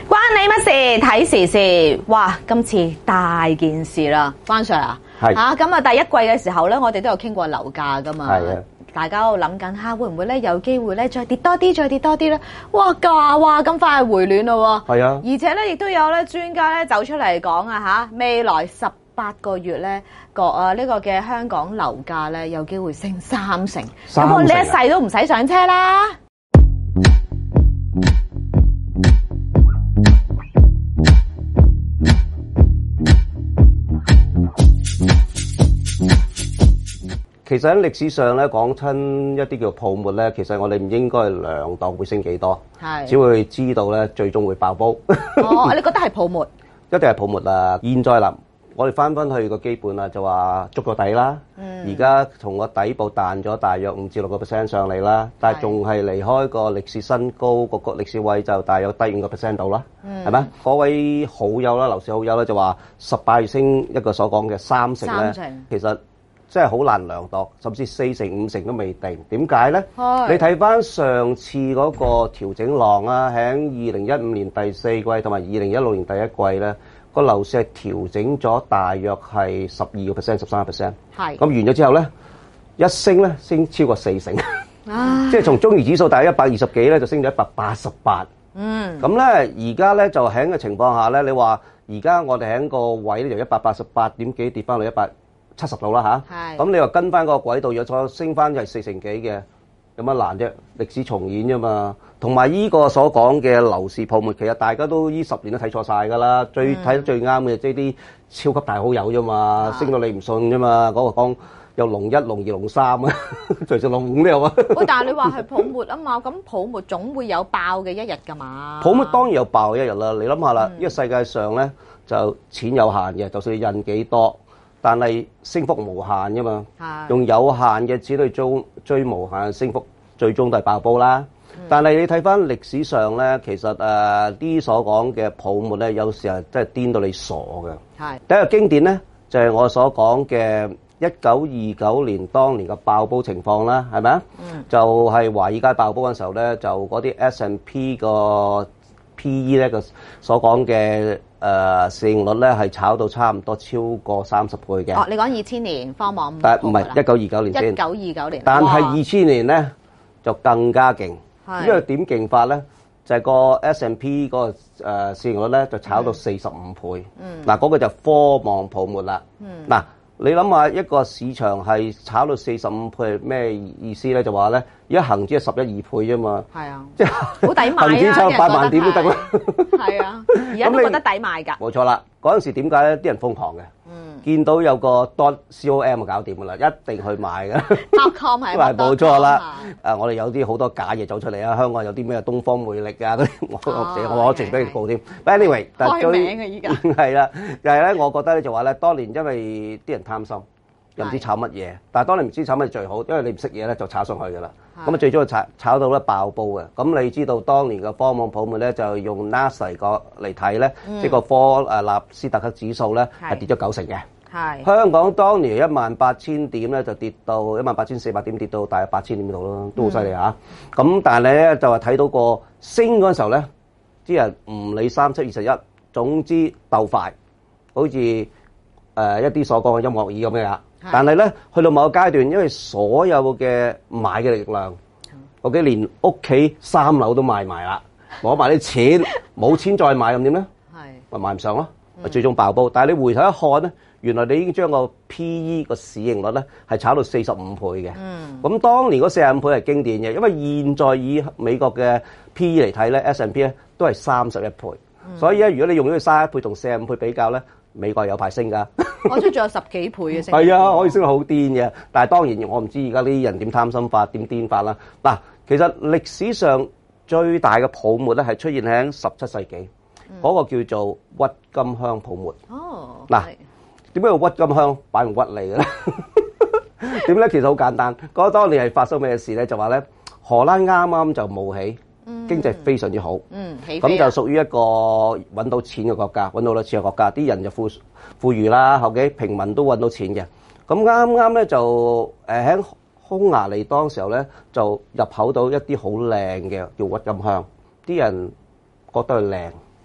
關你乜事？睇時事，哇！今次大件事啦，關 Sir 啊， 係咁啊第一季嘅時候咧，我哋都有傾過樓價噶嘛， 係啊， 大家都諗緊會唔會咧有機會咧再跌多啲，再跌多啲咧？哇價哇咁快回暖咯喎， 係啊， 而且咧亦都有咧專家咧走出嚟講啊未來18個月咧呢個嘅香港樓價咧有機會升3成，咁我呢一世都唔使上車啦。 其實喺歷史上咧講親一啲叫泡沫咧，其實我哋唔應該量度會升幾多，只會知道咧最終會爆煲。 哦，你覺得係泡沫？ 一定係泡沫啦！現在啦，我哋翻去個基本啦，就話捉個底啦。而家從個底部彈咗大約5至6% 上嚟啦，但係仲係離開個歷史新高個歷史位就大約低5% 度啦，係咪？嗰位好友啦，樓市好友咧就話18月升一個所講嘅3成咧，其實真係好難量度，甚至4成5成都未定。點解咧？你睇翻上次嗰個調整浪啊，喺2015年第4季同埋2016年第一季咧，個樓市係調整咗大約係12%、13%。係。咁完咗之後咧，一升咧升超過4成，即係從中原指數大約120幾咧，就升咗188。咁咧而家咧就喺個情況下咧，你話而家我哋喺個位咧由188點幾跌翻去170度啦嚇，咁你話跟翻個軌道，若再升翻就係4成幾嘅，有乜難啫？歷史重演啫嘛。同埋依個所講嘅樓市泡沫，其實大家都依10年都睇錯晒㗎啦。睇得最啱嘅即係啲超級大好友啫嘛，升到你唔信啫嘛。嗰個講有龍1、龍2、龍3啊，隨時龍5都有啊。 喂，但係你話係泡沫啊嘛，咁泡沫總會有爆嘅一日㗎嘛。 泡沫當然有爆嘅一日啦。你諗下啦，呢個世界上咧就錢有限嘅，就算你印幾多，但係升幅無限㗎嘛，用有限嘅錢去追無限嘅升幅，最終都係爆煲啦。但係你睇翻歷史上咧，其實啲所講嘅泡沫咧，有時係真係癲到你傻嘅。第一個經典咧，就係我所講嘅1929年當年嘅爆煲情況啦，係咪啊？就係華爾街爆煲嘅時候咧，就嗰啲 S&P 個 PE 咧個所講嘅市盈率咧係炒到差唔多超過30倍嘅。 哦，你講2000年科網但唔係1929年先。 1929年。 但係2000年咧就更加勁，因為點勁法咧就係個 S&P 嗰個市盈率咧就炒到45倍。嗱，嗰個就科網泡沫啦。嗱，你諗下一個市場係炒到45倍係咩意思咧？就話咧，而家恆指係11、2倍啫嘛。係啊，即係好抵買啊！恆指炒8萬點都得啦。係啊，而家都覺得抵買㗎。冇錯啦，嗰陣時點解咧？啲人瘋狂嘅。見到有個 .com 就搞掂㗎啦，一定去買嘅。 .com 係冇錯啦。我哋有啲好多假嘢走出嚟啊！香港有啲咩東方魅力啊嗰啲，我直俾你報添。But anyway， 開名嘅依家係啦，但係咧，我覺得咧就話咧，當年因為啲人貪心，又唔知炒乜嘢。但係當你唔知炒乜最好，因為你唔識嘢咧，就炒上去㗎啦。咁啊，最終炒到咧爆煲嘅。咁你知道當年嘅科網泡沫咧，就用 NASA 嚟睇咧，即係個納斯達克指數咧係跌咗9成嘅。香港當年18000點咧就跌到18400點，跌到大約8000點度咯，都好犀利嚇。咁但係咧就話睇到個升嗰陣時候咧，啲人唔理3721，總之鬥快，好似一啲所講嘅音樂椅咁嘅呀。但係咧去到某個階段，因為所有嘅買嘅力量，OK，連屋企3樓都賣埋啦，攞埋啲錢，冇錢再買咁點咧？咪買唔上咯，咪最終爆煲。但係你回頭一看咧，原來你已經將個 PE 個市盈率咧係炒到45倍嘅。咁當年嗰45倍係經典嘅，因為現在以美國嘅 PE 嚟睇咧 ，S&P 咧都係31倍。所以咧，如果你用呢個31倍同45倍比較咧，美國有排升㗎。 我出仲有10幾倍嘅升。 係啊，可以升到好癲嘅。但係當然我唔知而家啲人點貪心法、點癲法啦。嗱，其實歷史上最大嘅泡沫咧係出現喺17世紀，嗰個叫做鬱金香泡沫。哦。嗱。點解要鬱金香擺用鬱嚟嘅咧？點咧？其實好簡單。嗰當年係發生咩事咧？就話咧，荷蘭啱啱就冒起，經濟非常之好。咁就屬於一個揾到錢嘅國家，揾到好多錢嘅國家，啲人就富裕啦。後幾平民都揾到錢嘅。咁啱啱咧就喺匈牙利當時候咧就入口到一啲好靚嘅叫鬱金香，啲人覺得佢靚。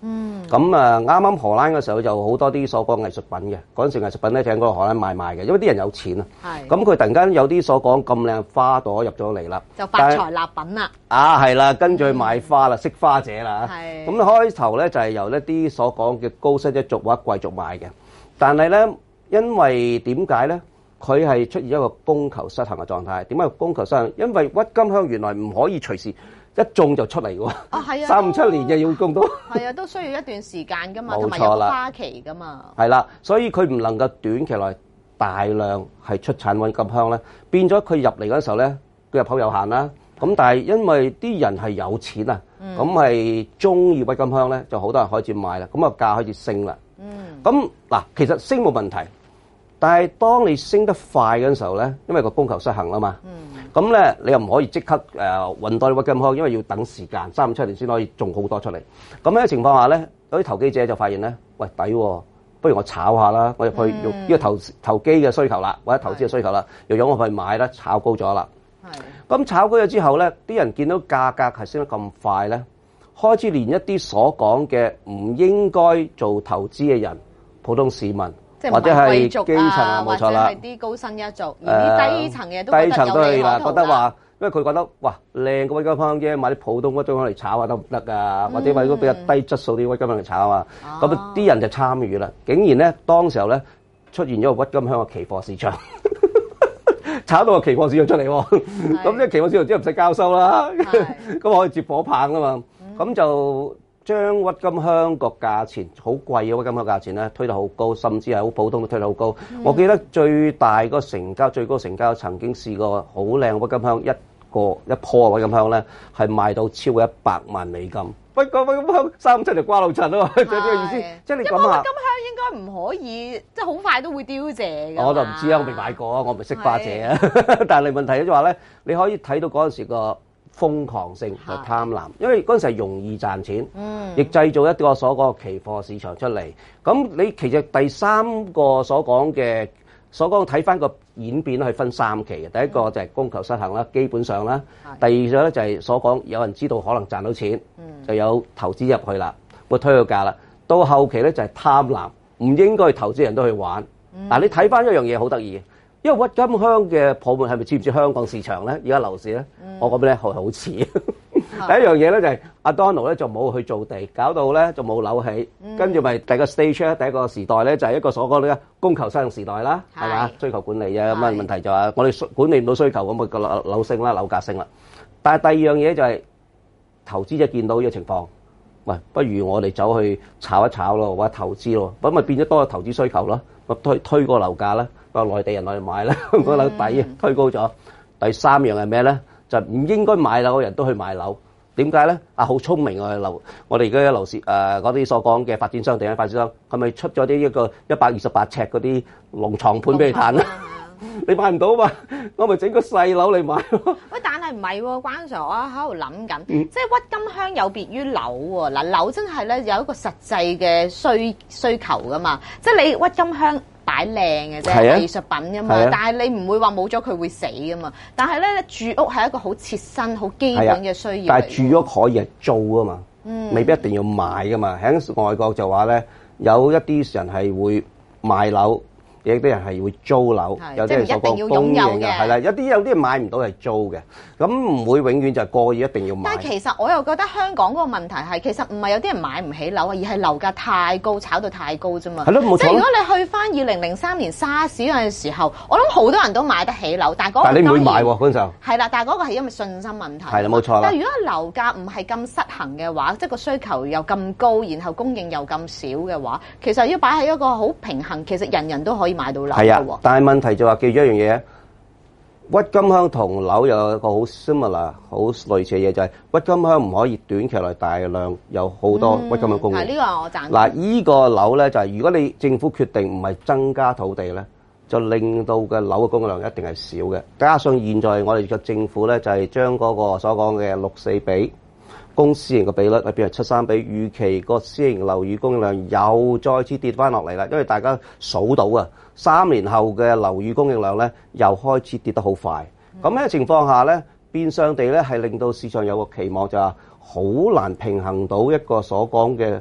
咁啱啱荷蘭嘅時候就好多啲所講藝術品嘅，嗰陣時藝術品咧喺嗰個荷蘭賣嘅，因為啲人有錢啊。咁佢突然間有啲所講咁靚花朵入咗嚟啦， 就發財立品啦。 係啦，跟住去買花啦，識花者啦。咁開頭咧就係由一啲所講嘅高薪一族或者貴族買嘅，但係咧因為點解咧？佢係出現一個供求失衡嘅狀態。點解供求失衡？因為鬱金香原來唔可以隨時一種就出嚟喎。 係啊 ，3、5、7年就要種到。 係啊，都需要一段時間噶嘛， 冇錯啦， 同埋有個花期噶嘛。 係啦，所以佢唔能夠短期內大量係出產鬱金香咧，變咗佢入嚟嗰時候咧，佢入口有限啦。咁但係因為啲人係有錢啊，咁係中意鬱金香咧，就好多人開始買啦，咁個價開始升啦。咁嗱，其實升冇問題。但係當你升得快嗰陣時候咧，因為個供求失衡啦嘛，咁咧你又唔可以即刻運多啲鬱金香，因為要等時間3、5、7年先可以種好多出嚟。咁喺情況下咧，有啲投機者就發現咧，喂抵喎，不如我炒下啦，我入去用呢個投機嘅需求啦，或者投資嘅需求啦，又用我去買啦，炒高咗啦。咁炒高咗之後咧，啲人見到價格係升得咁快咧，開始連一啲所講嘅唔應該做投資嘅人，普通市民。或者係基層啊，冇錯啦， 或者係啲高薪一族，而啲低層嘅都覺得有利可圖啦。 覺得話，因為佢覺得哇靚嘅鬱金香啫，買啲普通鬱金香嚟炒下得唔得㗎？或者買啲比較低質素啲鬱金香嚟炒啊嘛。咁啲人就參與啦。竟然咧，當時候咧出現咗個鬱金香嘅期貨市場，炒到個期貨市場出嚟喎。咁即係期貨市場之後唔使交收啦，咁可以接火棒啊嘛。咁就將鬱金香個價錢好貴嘅鬱金香價錢咧推得好高，甚至係好普通都推得好高。我記得最大個成交、最高成交曾經試過好靚鬱金香一樖鬱金香咧係賣到超過100萬美金。喂，個鬱金香3、5、7就瓜老襯啊嘛，就呢個意思。即係你咁下， 鬱金香應該唔可以，即係好快都會凋謝㗎。 我就唔知啊，我未買過啊，我唔係識花姐啊。但係問題咧就話咧，你可以睇到嗰陣時個瘋狂性就貪婪，因為嗰陣時係容易賺錢，亦製造一個所講嘅期貨市場出嚟。咁你其實第三個所講睇翻個演變係分3期嘅。第一個就係供求失衡啦，基本上啦。第二個咧就係所講有人知道可能賺到錢，就有投資入去啦，會推個價啦。到後期咧就係貪婪，唔應該投資人都去玩。嗱，你睇翻一樣嘢好得意嘅。因為鬱金香嘅泡沫係咪似唔似香港市場咧？而家樓市咧，我覺得咧係好似。第一樣嘢咧就係阿 Donald 咧就冇去做地，搞到咧就冇樓起，跟住咪第一個 stage 咧，第一個時代咧就係一個所講嘅供求失衡時代啦，係嘛？需求管理啊，咁啊問題就係我哋管理唔到需求，咁咪個樓升啦，樓價升啦。但係第二樣嘢就係投資者見到呢個情況，喂，不如我哋走去炒一炒咯，或者投資咯，咁咪變咗多個投資需求咯，咪推個樓價啦。個內地人落去買咧，個樓底推高咗。第三樣係咩咧？就唔應該買樓嘅人都去買樓。點解咧？好聰明啊！我哋而家嘅樓市嗰啲所講嘅發展商、地產發展商，係咪出咗啲一個128尺嗰啲龍床盤俾你彈啊？你買唔到嘛？我咪整個細樓嚟買咯。 喂，但係唔係喎，關 Sir，我喺度諗緊，即係鬱金香有別於樓喎。嗱，樓真係咧有一個實際嘅需求噶嘛，即係你鬱金香擺靚嘅啫，藝術品噶嘛，但係你唔會話冇咗佢會死噶嘛。但係咧住屋係一個好切身、好基本嘅需要。 但係住屋可以係租啊嘛，未必一定要買噶嘛。喺外國就話咧，有一啲人係會買樓。有啲人係會租樓，有啲係所講供應嘅，係啦。有啲人買唔到係租嘅，咁唔會永遠就係個個一定要買。 但係其實我又覺得香港嗰個問題係，其實唔係有啲人買唔起樓啊，而係樓價太高，炒到太高啫嘛。係咯，冇錯。即係如果你去翻2003年沙士嗰陣時候，我諗好多人都買得起樓，但係嗰個你唔會買喎嗰陣時候。係啦，但係嗰個係因為信心問題。 係啦，冇錯啦。 但係如果樓價唔係咁失衡嘅話，即係個需求又咁高，然後供應又咁少嘅話，其實要擺喺一個好平衡，其實人人都可以買到樓。 係啊。但係問題就話記住一樣嘢，鬱金香同樓有一個好 similar、好類似嘅嘢，就係鬱金香唔可以短期內大量有好多鬱金香供應。 係呢個我贊同。 嗱，依個樓咧就係如果你政府決定唔係增加土地咧，就令到嘅樓嘅供應量一定係少嘅。加上現在我哋嘅政府咧就係將嗰個所講嘅6:4比公私營嘅比率變成7:3比，預期個私營樓宇供應量又再次跌翻落嚟啦。因為大家數到啊，3年後嘅樓宇供應量咧又開始跌得好快。咁呢個情況下咧，變相地咧係令到市場有個期望就係好難平衡到一個所講嘅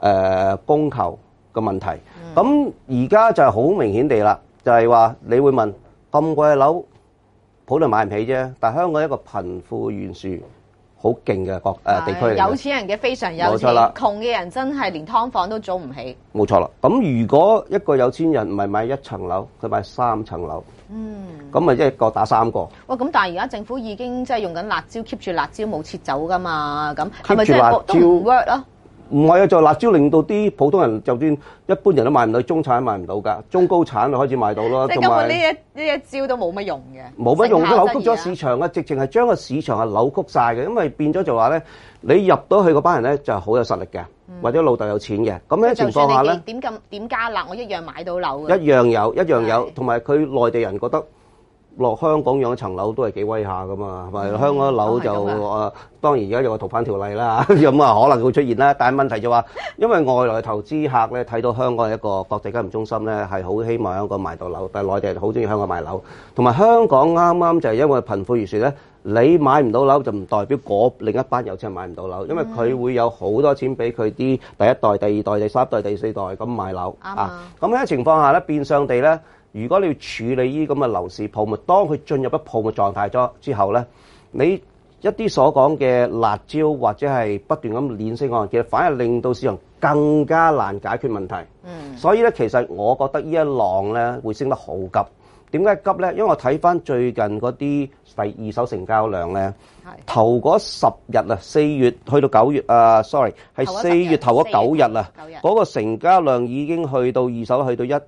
供求嘅問題。咁而家就係好明顯地啦，就係話你會問咁貴嘅樓，普通人買唔起啫。但係香港一個貧富懸殊好勁嘅地區嚟嘅， 有錢人嘅非常有錢，窮嘅人真係連劏房都租唔起。 冇錯啦。咁如果一個有錢人唔係買一層樓，佢買3層樓，咁咪一個打3個。 哇！咁但係而家政府已經即係用緊辣椒 keep 住辣椒冇撤走㗎嘛，咁係咪真係都唔 work 啊？ 唔係啊，就辣椒令到啲普通人，就算一般人都買唔到，中產都買唔到㗎，中高產就開始買到咯。 即係根本呢一招都冇乜用嘅， 冇乜用，都扭曲咗市場啊！直情係將個市場係扭曲晒嘅，因為變咗就話咧，你入到去嗰班人咧就係好有實力嘅，或者老豆有錢嘅，咁樣情況下咧， 點加辣，我一樣買到樓嘅。一樣有，同埋佢內地人覺得落香港養一層樓都係幾威下噶嘛，係咪？香港樓就當然而家有個逃犯條例啦，咁啊可能會出現啦。但係問題就話，因為外來投資客咧睇到香港係一個國際金融中心咧，係好希望香港買到樓，但係內地人好中意香港買樓，同埋香港啱啱就係因為貧富懸殊咧，你買唔到樓就唔代表另一班有錢人買唔到樓，因為佢會有好多錢俾佢啲第一代、第二代、第三代、第四代咁買樓啊。咁喺情況下咧，變相地咧。如果你要處理呢啲咁嘅樓市泡沫，當佢進入咗泡沫狀態咗之後咧，你一啲所講嘅辣椒或者係不斷咁連升按揭，反而令到市場更加難解決問題。所以咧，其實我覺得呢一浪咧會升得好急。點解急咧？因為我睇翻最近嗰啲第二手成交量咧，頭嗰10日啊，4月去到9月係4月頭嗰9日啊，嗰個成交量已經去到二手去到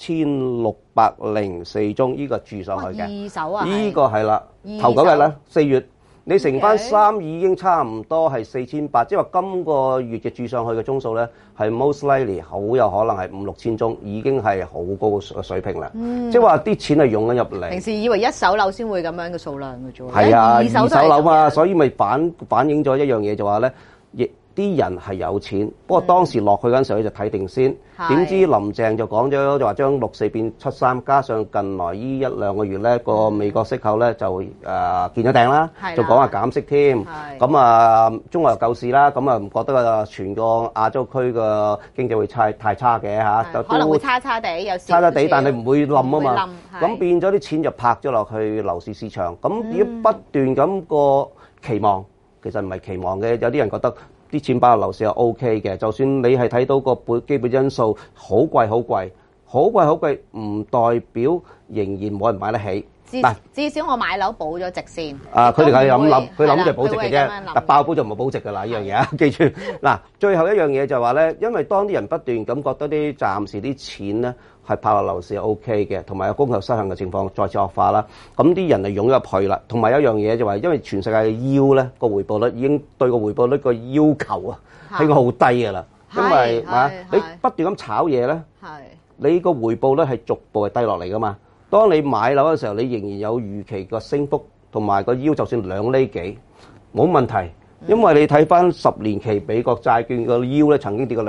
1604宗，呢個住上去嘅。 二手啊？ 呢個係啦，頭9日啦，4月，你乘翻3已經差唔多係4800，即係話今個月嘅住上去嘅宗數咧，係 most likely 好有可能係5-6千宗，已經係好高嘅水平啦。即係話啲錢係湧緊入嚟。平時以為一手樓先會咁樣嘅數量嘅啫喎。 係啊，二手樓嘛，所以咪反映咗一樣嘢就話咧，啲人係有錢，不過當時落去嗰陣時候咧就睇定先。點知林鄭就講咗，就話將64變73，加上近來呢1-2個月咧個美國息口咧就見咗頂啦，就講話減息添。咁啊，中國又救市啦，咁啊唔覺得啊全個亞洲區嘅經濟會太差嘅嚇， 可能會差地有差地，但係唔會冧啊嘛。咁變咗啲錢就拍咗落去樓市市場，咁如果不斷咁個期望，其實唔係期望嘅，有啲人覺得。啲錢擺落樓市係 OK 嘅，就算你係睇到個基本因素好貴，唔代表仍然冇人買得起。 至少我買樓保咗值先。 佢哋係咁諗，佢諗住保值嘅啫。但爆煲就唔係保值㗎啦，呢樣嘢啊，記住。最後一樣嘢就係話咧，因為當啲人不斷咁覺得啲暫時啲錢咧係拍落樓市係 OK 嘅，同埋有供求失衡嘅情況再次惡化啦。咁啲人就湧入去啦。同埋有一樣嘢就話，因為全世界嘅 yield 咧個回報率已經對個回報率個要求啊，係個好低㗎啦。因為你不斷咁炒嘢咧，你個回報率係逐步係低落嚟㗎嘛。當你買樓嘅時候，你仍然有預期個升幅同埋個腰，就算2厘幾冇問題，因為你睇翻10年期美國債券個腰咧，曾經跌過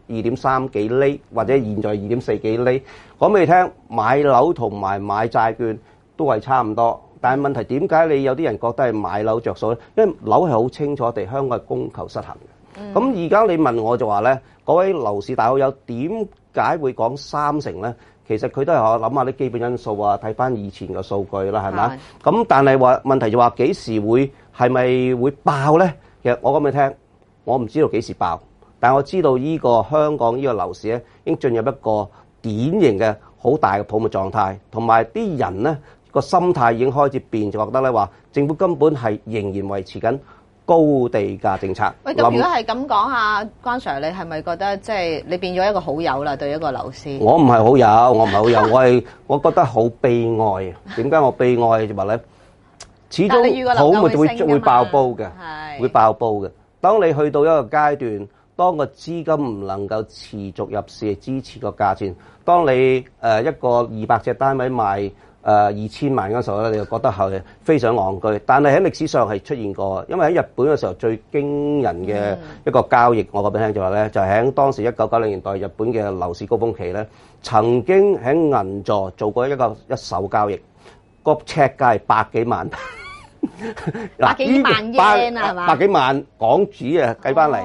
2.3幾厘，或者現在2.4幾厘。講俾你聽，買樓同埋買債券都係差唔多，但係問題點解你有啲人覺得係買樓着數咧？因為樓係好清楚地香港係供求失衡嘅。咁而家你問我就話咧，嗰位樓市大好友點解會講30咧？其實佢都係諗下啲基本因素啊，睇翻以前嘅數據啦，係咪？咁但係話問題就話幾時係咪會爆咧？其實我講俾你聽，我唔知道幾時爆，但我知道呢個香港呢個樓市咧，已經進入一個典型嘅好大嘅泡沫狀態，同埋啲人咧個心態已經開始變，就覺得咧話政府根本係仍然維持緊高地價政策。 喂，咁如果係咁講啊，關 Sir， 你係咪覺得即係你變咗一個好友啦？對一個樓市， 我唔係好友，我覺得好悲哀。點解我悲哀就話咧？始終泡沫會爆煲嘅，會爆煲嘅。當你去到一個階段，當個資金唔能夠持續入市支持個價錢，當你一個200隻單位賣2000萬嗰時候咧，你就覺得係非常戇居。但係喺歷史上係出現過，因為喺日本嘅時候最驚人嘅一個交易，我講俾你聽就話咧，就係喺當時1990年代日本嘅樓市高峰期咧，曾經喺銀座做過一手交易，個尺價係百幾萬。 百幾萬 yen 啊，係嘛？ 百幾萬港紙啊，計翻嚟。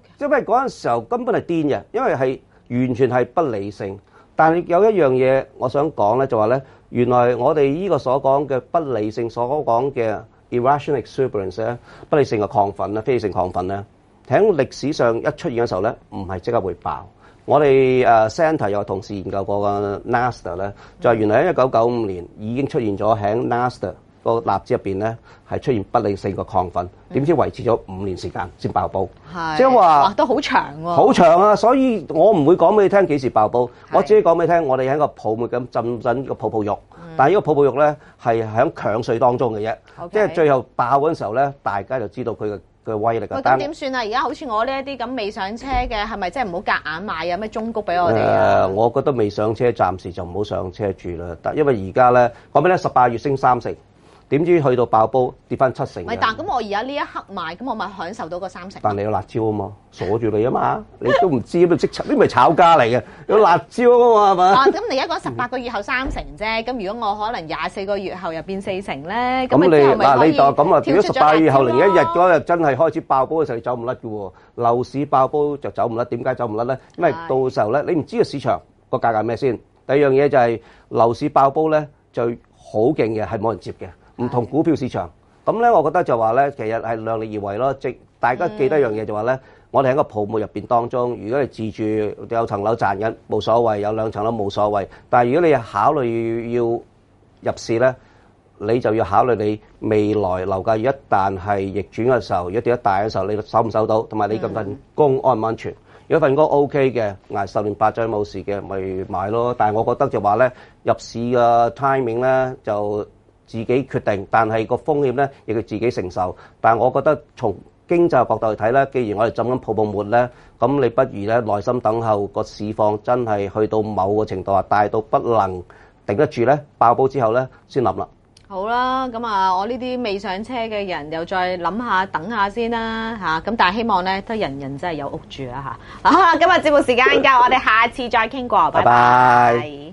因為嗰陣時候根本係癲嘅，因為係完全係不理性。但係有一樣嘢我想講咧，就話咧，原來我哋呢個所講嘅不理性所講嘅 irrational exuberance 咧，不理性嘅亢奮咧，非理性亢奮咧，喺歷史上一出現嘅時候咧，唔係即刻會爆。我哋Center 有同事研究過嘅 NASDAQ 咧，就係原來喺1995年已經出現咗喺 NASDAQ個納指入邊咧係出現不理性嘅亢奮，點知維持咗5年時間先爆煲，即係話都好長喎， 好長啊！所以我唔會講俾你聽幾時爆煲，我只係講俾你聽，我哋喺個泡沫咁浸緊個泡泡浴，但係呢個泡泡浴咧係喺強水當中嘅啫，即係最後爆嗰陣時候咧，大家就知道佢嘅威力。 咁點算啊？而家好似我呢一啲咁未上車嘅，係咪即係唔好夾硬買？有咩忠告俾我哋啊？ 我覺得未上車，暫時就唔好上車住啦。但因為而家咧講俾你聽，18月升3成。點知去到爆煲跌翻7成？ 唔係，但咁我而家呢一刻買，咁我咪享受到個3成。 但你有辣椒啊嘛，鎖住你啊嘛，你都唔知咁即炒，呢咪炒家嚟嘅，有辣椒啊嘛，係嘛？ 咁你而家講18個月後3成啫，咁如果我可能24個月後又變4成咧， 咁你嗱你就咁啊？如果18月後01日嗰日真係開始爆煲嘅時候，你走唔甩嘅喎。樓市爆煲就走唔甩，點解走唔甩咧？因為到時候咧，你唔知個市場個價格係咩先。第二樣嘢就係樓市爆煲咧，就好勁嘅，係冇人接嘅。唔同股票市場，咁咧，我覺得就話咧，其實係量力而為咯。即大家記得一樣嘢就話咧，我哋喺個泡沫入邊當中，如果你自住有層樓賺緊冇所謂，有2層樓冇所謂。但係如果你考慮要入市咧，你就要考慮你未來樓價一旦係逆轉嘅時候，如果跌得大嘅時候，你收唔收到，同埋你份工安唔安全？如果份工 OK 嘅，捱10年8載冇事嘅，咪買咯。但係我覺得就話咧，入市嘅 timing 咧就自己決定，但係個風險咧亦要自己承受。但係我覺得從經濟角度嚟睇咧，既然我哋浸緊泡沫咧，咁你不如咧耐心等候個市況真係去到某個程度啊，大到不能頂得住咧，爆煲之後咧先諗啦。 好啦，咁啊，我呢啲未上車嘅人又再諗下，等下先啦嚇。咁但係希望咧，都人人真係有屋住啊嚇。好啦，今日節目時間夠，我哋下次再傾過，拜拜。